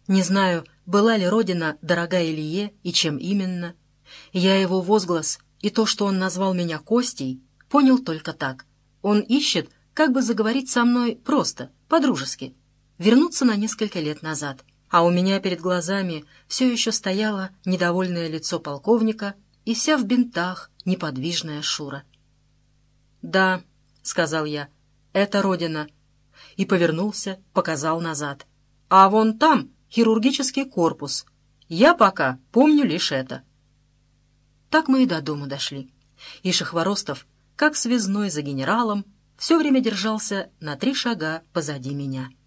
Не знаю, была ли родина дорога Илье и чем именно. Я его возглас и то, что он назвал меня Костей, понял только так. Он ищет, как бы заговорить со мной просто, по-дружески, вернуться на несколько лет назад. А у меня перед глазами все еще стояло недовольное лицо полковника и вся в бинтах неподвижная Шура. «Да», — сказал я, — «это родина». И повернулся, показал назад. «А вон там хирургический корпус. Я пока помню лишь это». Так мы и до дома дошли. И Шахворостов, как связной за генералом, все время держался на 3 шага позади меня.